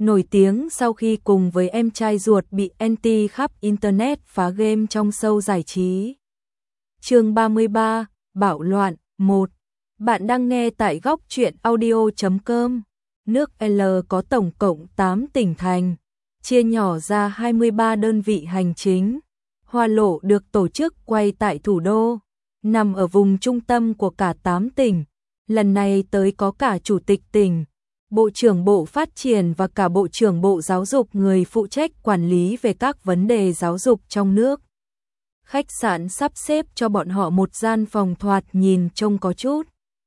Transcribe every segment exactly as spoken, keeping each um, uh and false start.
nổi tiếng sau khi cùng với em trai ruột bị anti khắp internet phá game trong show giải trí. Chương ba mươi ba, Bạo loạn một. Bạn đang nghe tại góc truyện audio chấm com. Nước L có tổng cộng tám tỉnh thành, chia nhỏ ra hai mươi ba đơn vị hành chính. Hoa lộ được tổ chức quay tại thủ đô, nằm ở vùng trung tâm của cả tám tỉnh. Lần này tới có cả chủ tịch tỉnh, Bộ trưởng Bộ Phát triển và cả Bộ trưởng Bộ Giáo dục, người phụ trách quản lý về các vấn đề giáo dục trong nước. Khách sạn sắp xếp cho bọn họ một gian phòng thoạt nhìn trông có chút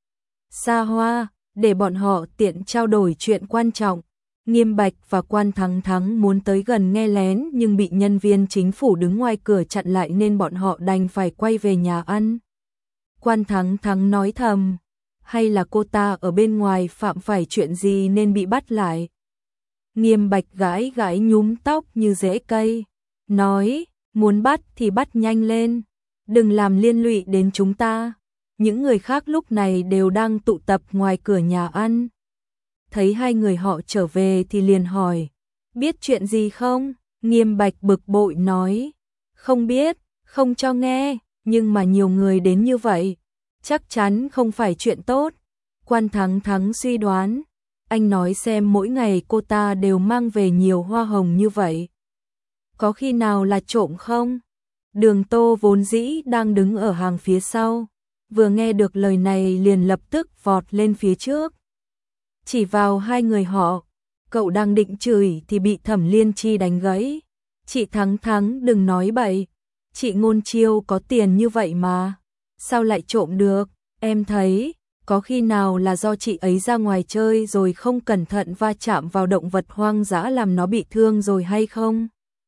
xa hoa, để bọn họ tiện trao đổi chuyện quan trọng. Nghiêm Bạch và Quan Thắng Thắng muốn tới gần nghe lén nhưng bị nhân viên chính phủ đứng ngoài cửa chặn lại nên bọn họ đành phải quay về nhà ăn. Quan Thắng Thắng nói thầm, hay là cô ta ở bên ngoài phạm phải chuyện gì nên bị bắt lại. Nghiêm Bạch gãi gãi nhúm tóc như rễ cây, nói, muốn bắt thì bắt nhanh lên, đừng làm liên lụy đến chúng ta. Những người khác lúc này đều đang tụ tập ngoài cửa nhà ăn. Thấy hai người họ trở về thì liền hỏi, biết chuyện gì không? Nghiêm Bạch bực bội nói, không biết, không cho nghe, nhưng mà nhiều người đến như vậy, chắc chắn không phải chuyện tốt. Quan Thắng Thắng suy đoán, anh nói xem mỗi ngày cô ta đều mang về nhiều hoa hồng như vậy, có khi nào là trộm không? Đường Tô vốn dĩ đang đứng ở hàng phía sau, vừa nghe được lời này liền lập tức vọt lên phía trước, chỉ vào hai người họ. Cậu đang định chửi thì bị Thẩm Liên Chi đánh gãy. Chị Thắng Thắng đừng nói bậy, chị Ngôn Chiêu có tiền như vậy mà, sao lại trộm được? Em thấy, có khi nào là do chị ấy ra ngoài chơi rồi không cẩn thận va chạm vào động vật hoang dã làm nó bị thương rồi hay không?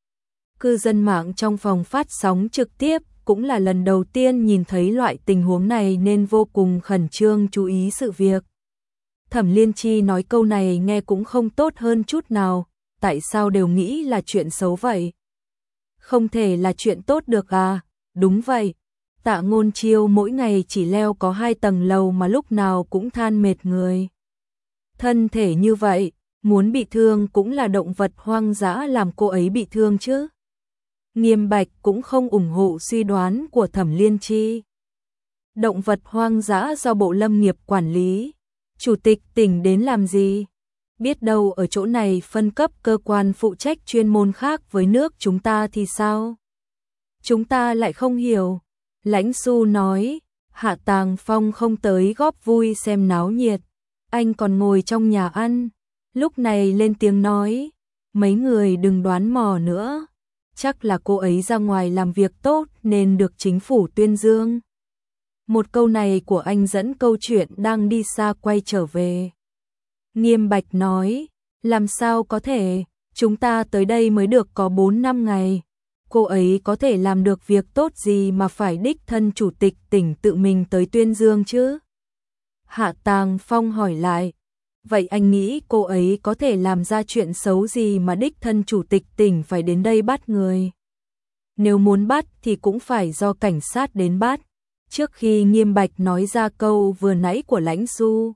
Cư dân mạng trong phòng phát sóng trực tiếp cũng là lần đầu tiên nhìn thấy loại tình huống này nên vô cùng khẩn trương chú ý sự việc. Thẩm Liên Chi nói câu này nghe cũng không tốt hơn chút nào, tại sao đều nghĩ là chuyện xấu vậy? Không thể là chuyện tốt được à? Đúng vậy, Tạ Ngôn Chiêu mỗi ngày chỉ leo có hai tầng lầu mà lúc nào cũng than mệt người. Thân thể như vậy, muốn bị thương cũng là động vật hoang dã làm cô ấy bị thương chứ. Nghiêm Bạch cũng không ủng hộ suy đoán của Thẩm Liên Chi. Động vật hoang dã do Bộ Lâm nghiệp quản lý, chủ tịch tỉnh đến làm gì? Biết đâu ở chỗ này phân cấp cơ quan phụ trách chuyên môn khác với nước chúng ta thì sao? Chúng ta lại không hiểu. Lãnh Xu nói, Hạ Tàng Phong không tới góp vui xem náo nhiệt, anh còn ngồi trong nhà ăn. Lúc này lên tiếng nói, mấy người đừng đoán mò nữa, chắc là cô ấy ra ngoài làm việc tốt nên được chính phủ tuyên dương. Một câu này của anh dẫn câu chuyện đang đi xa quay trở về. Nghiêm Bạch nói, làm sao có thể, chúng ta tới đây mới được có bốn năm ngày. Cô ấy có thể làm được việc tốt gì mà phải đích thân chủ tịch tỉnh tự mình tới tuyên dương chứ? Hạ Tàng Phong hỏi lại, vậy anh nghĩ cô ấy có thể làm ra chuyện xấu gì mà đích thân chủ tịch tỉnh phải đến đây bắt người? Nếu muốn bắt thì cũng phải do cảnh sát đến bắt. Trước khi Nghiêm Bạch nói ra câu vừa nãy của Lãnh Xu,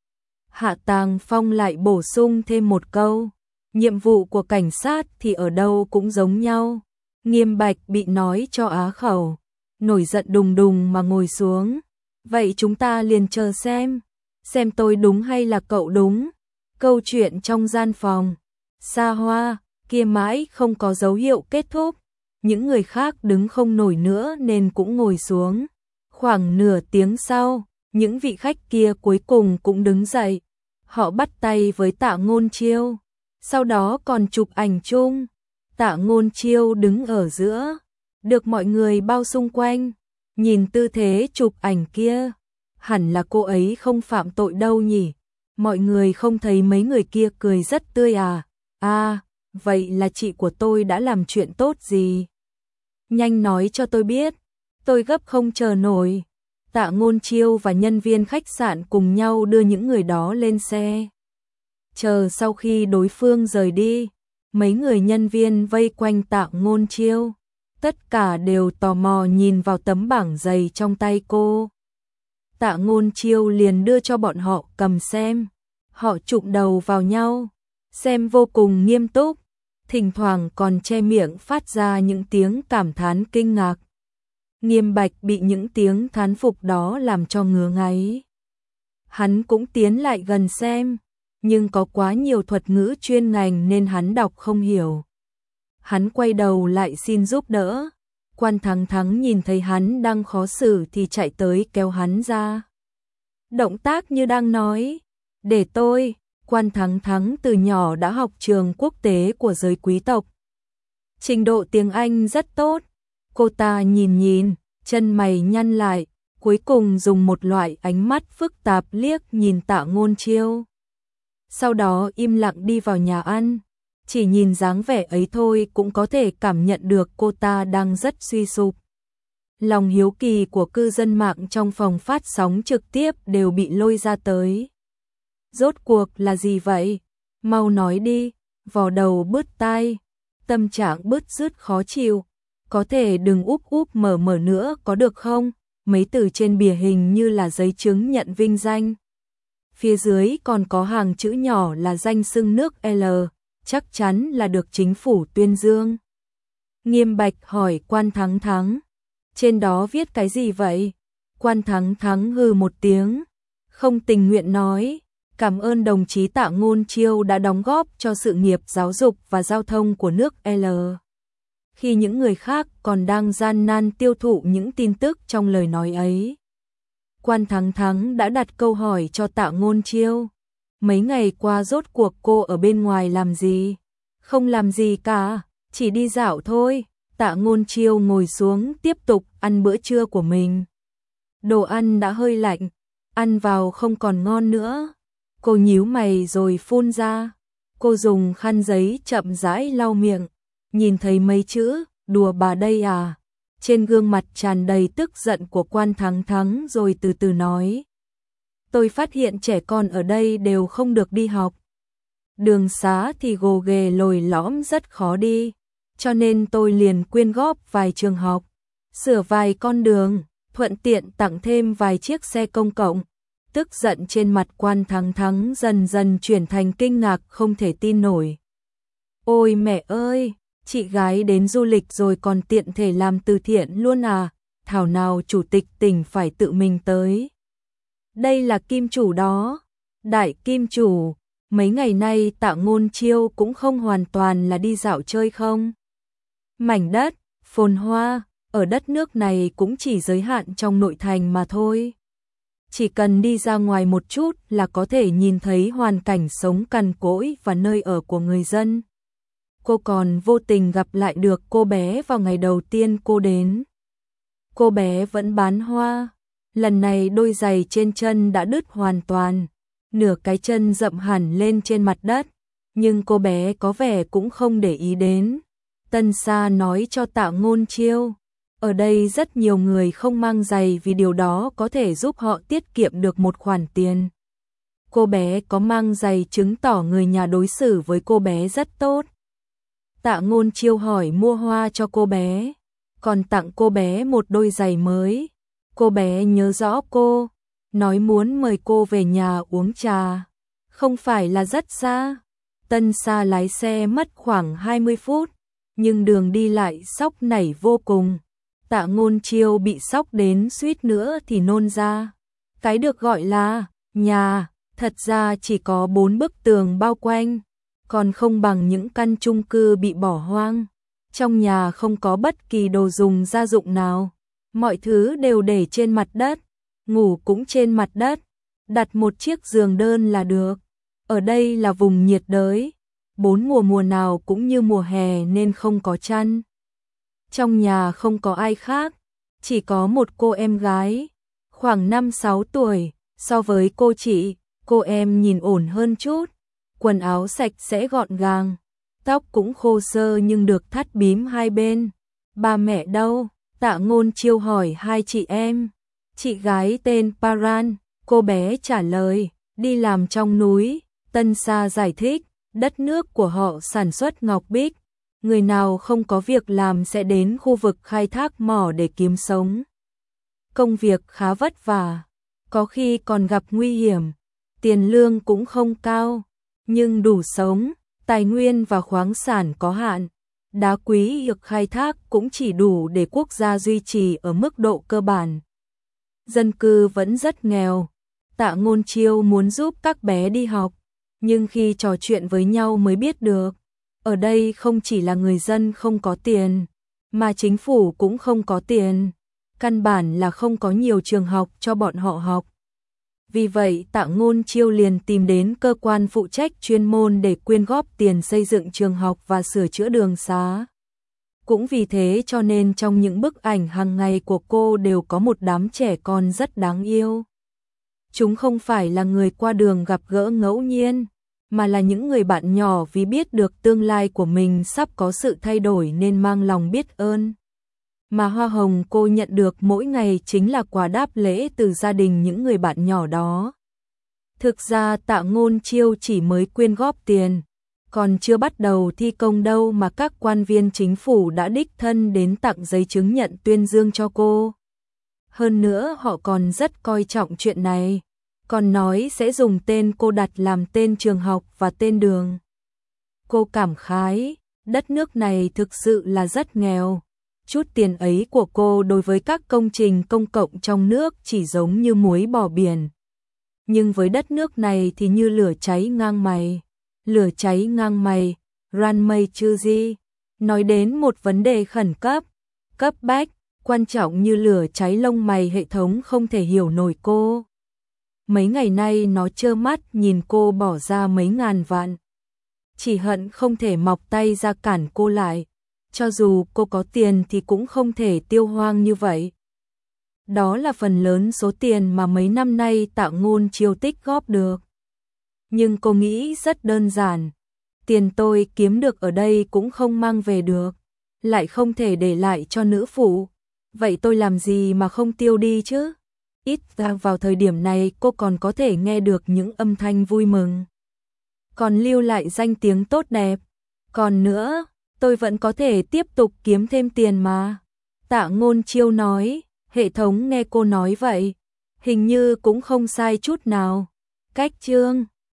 Hạ Tàng Phong lại bổ sung thêm một câu, nhiệm vụ của cảnh sát thì ở đâu cũng giống nhau. Nghiêm Bạch bị nói cho á khẩu, nổi giận đùng đùng mà ngồi xuống. Vậy chúng ta liền chờ xem, xem tôi đúng hay là cậu đúng. Câu chuyện trong gian phòng xa hoa kia mãi không có dấu hiệu kết thúc. Những người khác đứng không nổi nữa nên cũng ngồi xuống. Khoảng nửa tiếng sau, những vị khách kia cuối cùng cũng đứng dậy. Họ bắt tay với Tạ Ngôn Chiêu, sau đó còn chụp ảnh chung. Tạ Ngôn Chiêu đứng ở giữa, được mọi người bao xung quanh. Nhìn tư thế chụp ảnh kia, hẳn là cô ấy không phạm tội đâu nhỉ. Mọi người không thấy mấy người kia cười rất tươi à? À, vậy là chị của tôi đã làm chuyện tốt gì? Nhanh nói cho tôi biết, tôi gấp không chờ nổi. Tạ Ngôn Chiêu và nhân viên khách sạn cùng nhau đưa những người đó lên xe. Chờ sau khi đối phương rời đi, mấy người nhân viên vây quanh Tạ Ngôn Chiêu, tất cả đều tò mò nhìn vào tấm bảng dày trong tay cô. Tạ Ngôn Chiêu liền đưa cho bọn họ cầm xem. Họ chụm đầu vào nhau, xem vô cùng nghiêm túc, thỉnh thoảng còn che miệng phát ra những tiếng cảm thán kinh ngạc. Nghiêm Bạch bị những tiếng thán phục đó làm cho ngứa ngáy. Hắn cũng tiến lại gần xem, nhưng có quá nhiều thuật ngữ chuyên ngành nên hắn đọc không hiểu. Hắn quay đầu lại xin giúp đỡ. Quan Thắng Thắng nhìn thấy hắn đang khó xử thì chạy tới kéo hắn ra. Động tác như đang nói, để tôi. Quan Thắng Thắng từ nhỏ đã học trường quốc tế của giới quý tộc. Trình độ tiếng Anh rất tốt. Cô ta nhìn nhìn, chân mày nhăn lại, cuối cùng dùng một loại ánh mắt phức tạp liếc nhìn Tạ Ngôn Chiêu. Sau đó im lặng đi vào nhà ăn. Chỉ nhìn dáng vẻ ấy thôi cũng có thể cảm nhận được cô ta đang rất suy sụp. Lòng hiếu kỳ của cư dân mạng trong phòng phát sóng trực tiếp đều bị lôi ra tới. Rốt cuộc là gì vậy? Mau nói đi, vò đầu bứt tai, tâm trạng bứt rứt khó chịu. Có thể đừng úp úp mở mở nữa có được không? Mấy từ trên bìa hình như là giấy chứng nhận vinh danh. Phía dưới còn có hàng chữ nhỏ là danh xưng nước L, chắc chắn là được chính phủ tuyên dương. Nghiêm Bạch hỏi Quan Thắng Thắng, trên đó viết cái gì vậy? Quan Thắng Thắng hừ một tiếng, không tình nguyện nói, cảm ơn đồng chí Tạ Ngôn Chiêu đã đóng góp cho sự nghiệp giáo dục và giao thông của nước L. Khi những người khác còn đang gian nan tiêu thụ những tin tức trong lời nói ấy. Quan Thắng Thắng đã đặt câu hỏi cho Tạ Ngôn Chiêu. Mấy ngày qua rốt cuộc cô ở bên ngoài làm gì? Không làm gì cả, chỉ đi dạo thôi. Tạ Ngôn Chiêu ngồi xuống tiếp tục ăn bữa trưa của mình. Đồ ăn đã hơi lạnh, ăn vào không còn ngon nữa. Cô nhíu mày rồi phun ra. Cô dùng khăn giấy chậm rãi lau miệng. Nhìn thấy mấy chữ, đùa bà đây à? Trên gương mặt tràn đầy tức giận của Quan Thắng Thắng rồi từ từ nói. Tôi phát hiện trẻ con ở đây đều không được đi học. Đường xá thì gồ ghề lồi lõm rất khó đi. Cho nên tôi liền quyên góp vài trường học, sửa vài con đường, thuận tiện tặng thêm vài chiếc xe công cộng. Tức giận trên mặt Quan Thắng Thắng dần dần chuyển thành kinh ngạc không thể tin nổi. Ôi mẹ ơi, chị gái đến du lịch rồi còn tiện thể làm từ thiện luôn à? Thảo nào chủ tịch tỉnh phải tự mình tới. Đây là kim chủ đó, đại kim chủ. Mấy ngày nay Tạ Ngôn Chiêu cũng không hoàn toàn là đi dạo chơi không. Mảnh đất, phồn hoa, ở đất nước này cũng chỉ giới hạn trong nội thành mà thôi. Chỉ cần đi ra ngoài một chút là có thể nhìn thấy hoàn cảnh sống cằn cỗi và nơi ở của người dân. Cô còn vô tình gặp lại được cô bé vào ngày đầu tiên cô đến. Cô bé vẫn bán hoa, lần này đôi giày trên chân đã đứt hoàn toàn, nửa cái chân dậm hẳn lên trên mặt đất, nhưng cô bé có vẻ cũng không để ý đến. Tân Sa nói cho Tạ Ngôn Chiêu, ở đây rất nhiều người không mang giày vì điều đó có thể giúp họ tiết kiệm được một khoản tiền. Cô bé có mang giày chứng tỏ người nhà đối xử với cô bé rất tốt. Tạ Ngôn Chiêu hỏi mua hoa cho cô bé, còn tặng cô bé một đôi giày mới. Cô bé nhớ rõ cô, nói muốn mời cô về nhà uống trà, không phải là rất xa. Tân Sa lái xe mất khoảng hai mươi phút, nhưng đường đi lại sóc nảy vô cùng. Tạ Ngôn Chiêu bị sóc đến suýt nữa thì nôn ra. Cái được gọi là nhà, thật ra chỉ có bốn bức tường bao quanh, còn không bằng những căn chung cư bị bỏ hoang. Trong nhà không có bất kỳ đồ dùng gia dụng nào, mọi thứ đều để trên mặt đất, ngủ cũng trên mặt đất, đặt một chiếc giường đơn là được. Ở đây là vùng nhiệt đới, bốn mùa mùa nào cũng như mùa hè nên không có chăn. Trong nhà không có ai khác, chỉ có một cô em gái, khoảng năm sáu tuổi, so với cô chị, cô em nhìn ổn hơn chút, quần áo sạch sẽ gọn gàng, tóc cũng khô sơ nhưng được thắt bím hai bên. Ba mẹ đâu? Tạ Ngôn Chiêu hỏi hai chị em. Chị gái tên Paran, cô bé trả lời, đi làm trong núi. Tân Sa giải thích, đất nước của họ sản xuất ngọc bích, người nào không có việc làm sẽ đến khu vực khai thác mỏ để kiếm sống. Công việc khá vất vả, có khi còn gặp nguy hiểm, tiền lương cũng không cao, nhưng đủ sống. Tài nguyên và khoáng sản có hạn, đá quý được khai thác cũng chỉ đủ để quốc gia duy trì ở mức độ cơ bản. Dân cư vẫn rất nghèo. Tạ Ngôn Chiêu muốn giúp các bé đi học, nhưng khi trò chuyện với nhau mới biết được, ở đây không chỉ là người dân không có tiền, mà chính phủ cũng không có tiền, căn bản là không có nhiều trường học cho bọn họ học. Vì vậy Tạ Ngôn Chiêu liền tìm đến cơ quan phụ trách chuyên môn để quyên góp tiền xây dựng trường học và sửa chữa đường xá. Cũng vì thế cho nên trong những bức ảnh hàng ngày của cô đều có một đám trẻ con rất đáng yêu. Chúng không phải là người qua đường gặp gỡ ngẫu nhiên, mà là những người bạn nhỏ vì biết được tương lai của mình sắp có sự thay đổi nên mang lòng biết ơn. Mà hoa hồng cô nhận được mỗi ngày chính là quà đáp lễ từ gia đình những người bạn nhỏ đó. Thực ra Tạ Ngôn Chiêu chỉ mới quyên góp tiền, còn chưa bắt đầu thi công đâu mà các quan viên chính phủ đã đích thân đến tặng giấy chứng nhận tuyên dương cho cô. Hơn nữa họ còn rất coi trọng chuyện này, còn nói sẽ dùng tên cô đặt làm tên trường học và tên đường. Cô cảm khái, đất nước này thực sự là rất nghèo. Chút tiền ấy của cô đối với các công trình công cộng trong nước chỉ giống như muối bỏ biển. Nhưng với đất nước này thì như lửa cháy ngang mày. Lửa cháy ngang mày, ran mây chư di. Nói đến một vấn đề khẩn cấp, cấp bách, quan trọng như lửa cháy lông mày, hệ thống không thể hiểu nổi cô. Mấy ngày nay nó trơ mắt nhìn cô bỏ ra mấy ngàn vạn. Chỉ hận không thể mọc tay ra cản cô lại. Cho dù cô có tiền thì cũng không thể tiêu hoang như vậy. Đó là phần lớn số tiền mà mấy năm nay Tạ Ngôn Chiêu tích góp được. Nhưng cô nghĩ rất đơn giản. Tiền tôi kiếm được ở đây cũng không mang về được, lại không thể để lại cho nữ phụ. Vậy tôi làm gì mà không tiêu đi chứ? Ít ra vào thời điểm này cô còn có thể nghe được những âm thanh vui mừng. Còn lưu lại danh tiếng tốt đẹp. Còn nữa, tôi vẫn có thể tiếp tục kiếm thêm tiền mà. Tạ Ngôn Chiêu nói, hệ thống nghe cô nói vậy, hình như cũng không sai chút nào. Cách chương